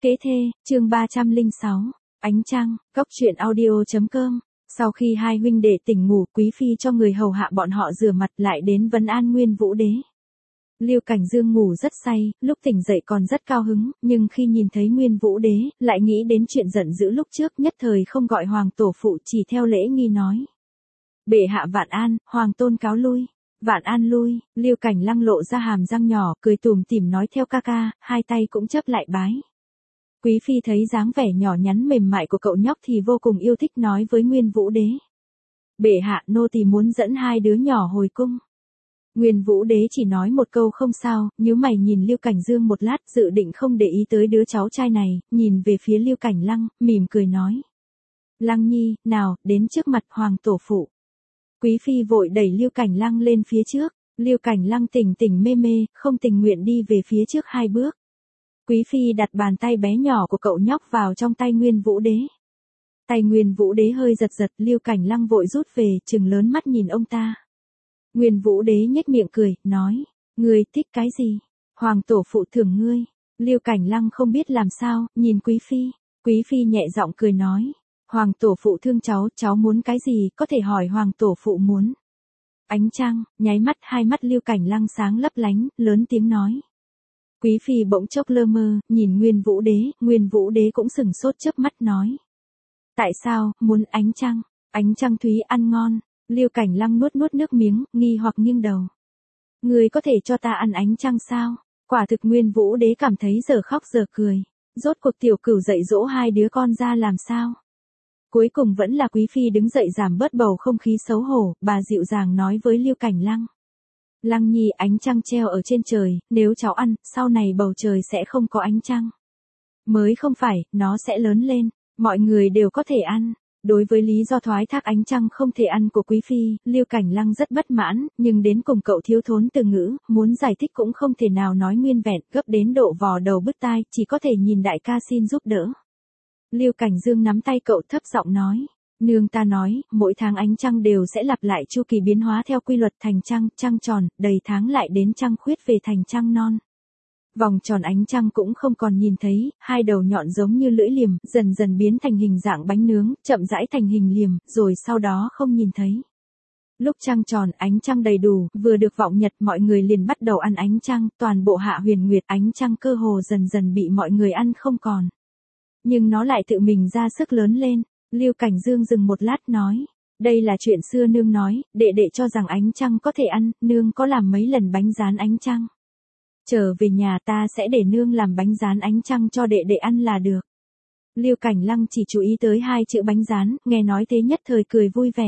Kế thê, chương 306, Ánh Trăng, Cốc truyện audio.com. Sau khi hai huynh đệ tỉnh ngủ, Quý Phi cho người hầu hạ bọn họ rửa mặt lại đến vấn an Nguyên Vũ Đế. Lưu Cảnh Dương ngủ rất say, lúc tỉnh dậy còn rất cao hứng, nhưng khi nhìn thấy Nguyên Vũ Đế, lại nghĩ đến chuyện giận dữ lúc trước, nhất thời không gọi hoàng tổ phụ, chỉ theo lễ nghi nói. Bệ hạ vạn an, hoàng tôn cáo lui. Vạn an lui. Lưu Cảnh Lăng lộ ra hàm răng nhỏ, cười tủm tỉm nói theo ca ca, hai tay cũng chấp lại bái. Quý Phi thấy dáng vẻ nhỏ nhắn mềm mại của cậu nhóc thì vô cùng yêu thích, nói với Nguyên Vũ Đế. Bệ hạ, nô tỳ muốn dẫn hai đứa nhỏ hồi cung. Nguyên Vũ Đế chỉ nói một câu không sao, nhíu mày nhìn Lưu Cảnh Dương một lát, dự định không để ý tới đứa cháu trai này, nhìn về phía Lưu Cảnh Lăng, mỉm cười nói. Lăng Nhi, nào, đến trước mặt hoàng tổ phụ. Quý Phi vội đẩy Lưu Cảnh Lăng lên phía trước, Lưu Cảnh Lăng tỉnh tỉnh mê mê, không tình nguyện đi về phía trước hai bước. Quý Phi đặt bàn tay bé nhỏ của cậu nhóc vào trong tay Nguyên Vũ Đế. Tay Nguyên Vũ Đế hơi giật giật, Lưu Cảnh Lăng vội rút về, trừng lớn mắt nhìn ông ta. Nguyên Vũ Đế nhếch miệng cười, nói, ngươi thích cái gì? Hoàng tổ phụ thưởng ngươi. Lưu Cảnh Lăng không biết làm sao, nhìn Quý Phi. Quý Phi nhẹ giọng cười nói, hoàng tổ phụ thương cháu muốn cái gì, có thể hỏi hoàng tổ phụ muốn. Ánh trăng, nháy mắt hai mắt Lưu Cảnh Lăng sáng lấp lánh, lớn tiếng nói. Quý Phi bỗng chốc lơ mơ, nhìn Nguyên Vũ Đế cũng sừng sốt chớp mắt nói. Tại sao, muốn ánh trăng thúy ăn ngon. Lưu Cảnh Lăng nuốt nước miếng, nghi hoặc nghiêng đầu. Người có thể cho ta ăn ánh trăng sao? Quả thực Nguyên Vũ Đế cảm thấy giờ khóc giờ cười. Rốt cuộc tiểu cửu dạy dỗ hai đứa con ra làm sao? Cuối cùng vẫn là Quý Phi đứng dậy giảm bớt bầu không khí xấu hổ, bà dịu dàng nói với Lưu Cảnh Lăng. Lăng Nhi, ánh trăng treo ở trên trời, nếu cháu ăn, sau này bầu trời sẽ không có ánh trăng. Mới không phải, nó sẽ lớn lên, mọi người đều có thể ăn. Đối với lý do thoái thác ánh trăng không thể ăn của Quý Phi, Lưu Cảnh Lăng rất bất mãn, nhưng đến cùng cậu thiếu thốn từ ngữ, muốn giải thích cũng không thể nào nói nguyên vẹn, gấp đến độ vò đầu bứt tai, chỉ có thể nhìn đại ca xin giúp đỡ. Lưu Cảnh Dương nắm tay cậu thấp giọng nói. Nương ta nói, mỗi tháng ánh trăng đều sẽ lặp lại chu kỳ biến hóa theo quy luật thành trăng tròn, đầy tháng lại đến trăng khuyết về thành trăng non. Vòng tròn ánh trăng cũng không còn nhìn thấy, hai đầu nhọn giống như lưỡi liềm, dần dần biến thành hình dạng bánh nướng, chậm rãi thành hình liềm, rồi sau đó không nhìn thấy. Lúc trăng tròn, ánh trăng đầy đủ, vừa được vọng nhật mọi người liền bắt đầu ăn ánh trăng, toàn bộ Hạ Huyền Nguyệt ánh trăng cơ hồ dần dần bị mọi người ăn không còn. Nhưng nó lại tự mình ra sức lớn lên. Lưu Cảnh Dương dừng một lát nói, đây là chuyện xưa nương nói, đệ cho rằng ánh trăng có thể ăn, nương có làm mấy lần bánh rán ánh trăng. Trở về nhà ta sẽ để nương làm bánh rán ánh trăng cho đệ ăn là được. Lưu Cảnh Lăng chỉ chú ý tới hai chữ bánh rán, nghe nói thế nhất thời cười vui vẻ.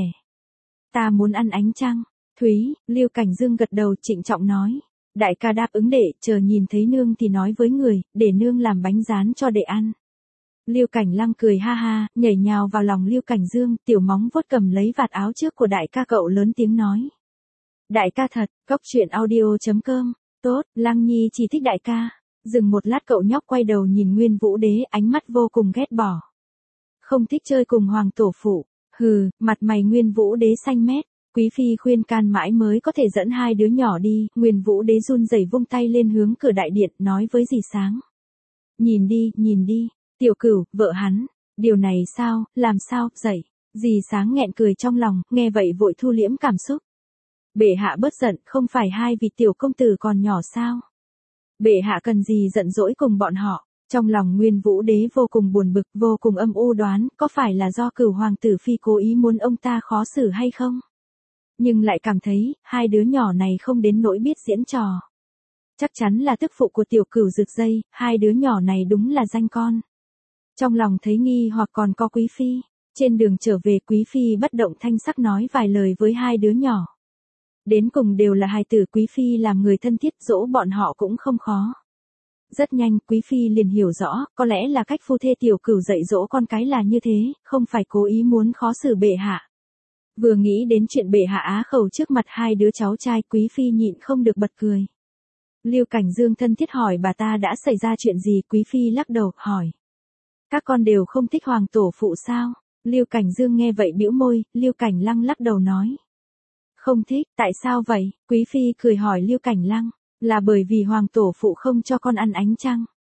Ta muốn ăn ánh trăng. Thúy, Lưu Cảnh Dương gật đầu trịnh trọng nói. Đại ca đáp ứng đệ, chờ nhìn thấy nương thì nói với người, để nương làm bánh rán cho đệ ăn. Lưu Cảnh Lăng cười ha ha, nhảy nhào vào lòng Lưu Cảnh Dương, tiểu móng vuốt cầm lấy vạt áo trước của đại ca cậu lớn tiếng nói. Đại ca thật, Cốc truyện audio.com. Tốt, Lăng Nhi chỉ thích đại ca. Dừng một lát cậu nhóc quay đầu nhìn Nguyên Vũ Đế, ánh mắt vô cùng ghét bỏ. Không thích chơi cùng hoàng tổ phụ. Hừ, mặt mày Nguyên Vũ Đế xanh mét. Quý Phi khuyên can mãi mới có thể dẫn hai đứa nhỏ đi. Nguyên Vũ Đế run rẩy vung tay lên hướng cửa đại điện, nói với dì Sáng. Nhìn đi. Tiểu Cửu, vợ hắn. Điều này sao, làm sao, dậy. Dì Sáng nghẹn cười trong lòng, nghe vậy vội thu liễm cảm xúc. Bệ hạ bớt giận, không phải hai vị tiểu công tử còn nhỏ sao? Bệ hạ cần gì giận dỗi cùng bọn họ? Trong lòng Nguyên Vũ Đế vô cùng buồn bực, vô cùng âm u đoán, có phải là do Cửu hoàng tử phi cố ý muốn ông ta khó xử hay không? Nhưng lại cảm thấy, hai đứa nhỏ này không đến nỗi biết diễn trò. Chắc chắn là tức phụ của tiểu Cửu rực dây, hai đứa nhỏ này đúng là danh con. Trong lòng thấy nghi hoặc còn có Quý Phi. Trên đường trở về Quý Phi bất động thanh sắc nói vài lời với hai đứa nhỏ. Đến cùng đều là hài tử, Quý Phi làm người thân thiết, dỗ bọn họ cũng không khó. Rất nhanh Quý Phi liền hiểu rõ, có lẽ là cách phu thê tiểu Cửu dạy dỗ con cái là như thế, không phải cố ý muốn khó xử bệ hạ. Vừa nghĩ đến chuyện bệ hạ á khẩu trước mặt hai đứa cháu trai, Quý Phi nhịn không được bật cười. Lưu Cảnh Dương thân thiết hỏi bà ta đã xảy ra chuyện gì, Quý Phi lắc đầu, hỏi. Các con đều không thích hoàng tổ phụ sao? Lưu Cảnh Dương nghe vậy bĩu môi, Lưu Cảnh Lăng lắc đầu nói. Không thích, tại sao vậy? Quý Phi cười hỏi Lưu Cảnh Lăng, là bởi vì hoàng tổ phụ không cho con ăn ánh trăng.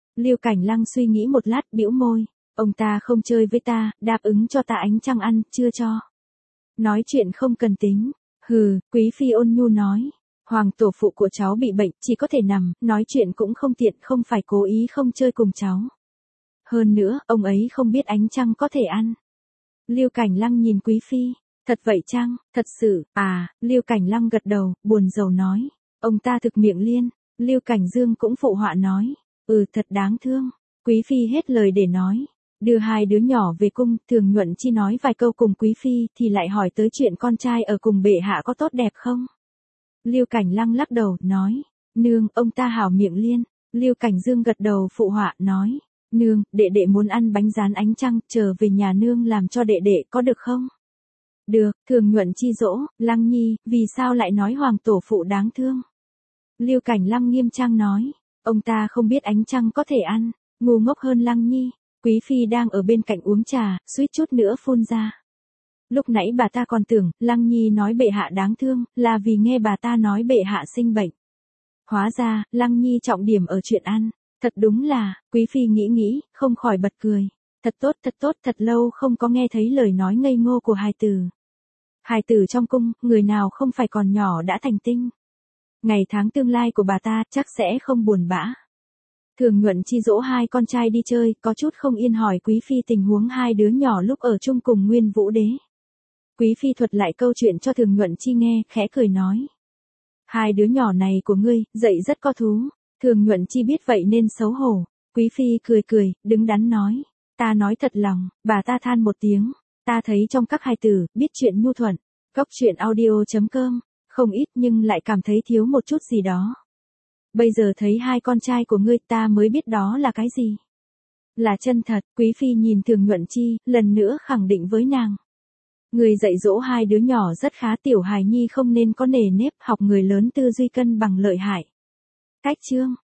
Lưu Cảnh Lăng suy nghĩ một lát bĩu môi, ông ta không chơi với ta, đáp ứng cho ta ánh trăng ăn, chưa cho. Nói chuyện không cần tính. Hừ, Quý phi ôn nhu nói. Hoàng tổ phụ của cháu bị bệnh, chỉ có thể nằm, nói chuyện cũng không tiện, không phải cố ý không chơi cùng cháu. Hơn nữa, ông ấy không biết ánh trăng có thể ăn. Lưu Cảnh Lăng nhìn Quý phi, thật vậy chăng, thật sự, Lưu Cảnh Lăng gật đầu, buồn rầu nói. Ông ta thực miệng liên, Lưu Cảnh Dương cũng phụ họa nói. Thật đáng thương. Quý phi hết lời để nói. Đưa hai đứa nhỏ về cung, Thường Nhuận Chi nói vài câu cùng Quý phi thì lại hỏi tới chuyện con trai ở cùng bệ hạ có tốt đẹp không. Lưu Cảnh Lăng lắc đầu, nói. Nương, ông ta hảo miệng liên. Lưu Cảnh Dương gật đầu phụ họa, nói. Nương, đệ đệ muốn ăn bánh rán ánh trăng, trở về nhà nương làm cho đệ đệ có được không? Được, Thường Nhuận Chi dỗ, Lăng Nhi, vì sao lại nói hoàng tổ phụ đáng thương? Lưu Cảnh Lăng nghiêm trang nói. Ông ta không biết ánh trăng có thể ăn, ngu ngốc hơn Lăng Nhi. Quý phi đang ở bên cạnh uống trà, suýt chút nữa phun ra. Lúc nãy bà ta còn tưởng, Lăng Nhi nói bệ hạ đáng thương, là vì nghe bà ta nói bệ hạ sinh bệnh. Hóa ra, Lăng Nhi trọng điểm ở chuyện ăn. Thật đúng là, Quý phi nghĩ, không khỏi bật cười. Thật tốt, thật lâu không có nghe thấy lời nói ngây ngô của hài tử. Hài tử trong cung, người nào không phải còn nhỏ đã thành tinh. Ngày tháng tương lai của bà ta chắc sẽ không buồn bã. Thường Nhuận Chi dỗ hai con trai đi chơi, có chút không yên hỏi Quý phi tình huống hai đứa nhỏ lúc ở chung cùng Nguyên Vũ Đế. Quý phi thuật lại câu chuyện cho Thường Nhuận Chi nghe, khẽ cười nói. Hai đứa nhỏ này của ngươi, dạy rất có thú. Thường Nhuận Chi biết vậy nên xấu hổ. Quý phi cười, đứng đắn nói. Ta nói thật lòng, bà ta than một tiếng. Ta thấy trong các hài tử, biết chuyện nhu thuận. Góc chuyện audio.com, không ít nhưng lại cảm thấy thiếu một chút gì đó. Bây giờ thấy hai con trai của ngươi ta mới biết đó là cái gì. Là chân thật. Quý phi nhìn Thường Nhuận Chi, lần nữa khẳng định với nàng. Người dạy dỗ hai đứa nhỏ rất khá, tiểu hài nhi không nên có nề nếp, học người lớn tư duy cân bằng lợi hại. Cách chương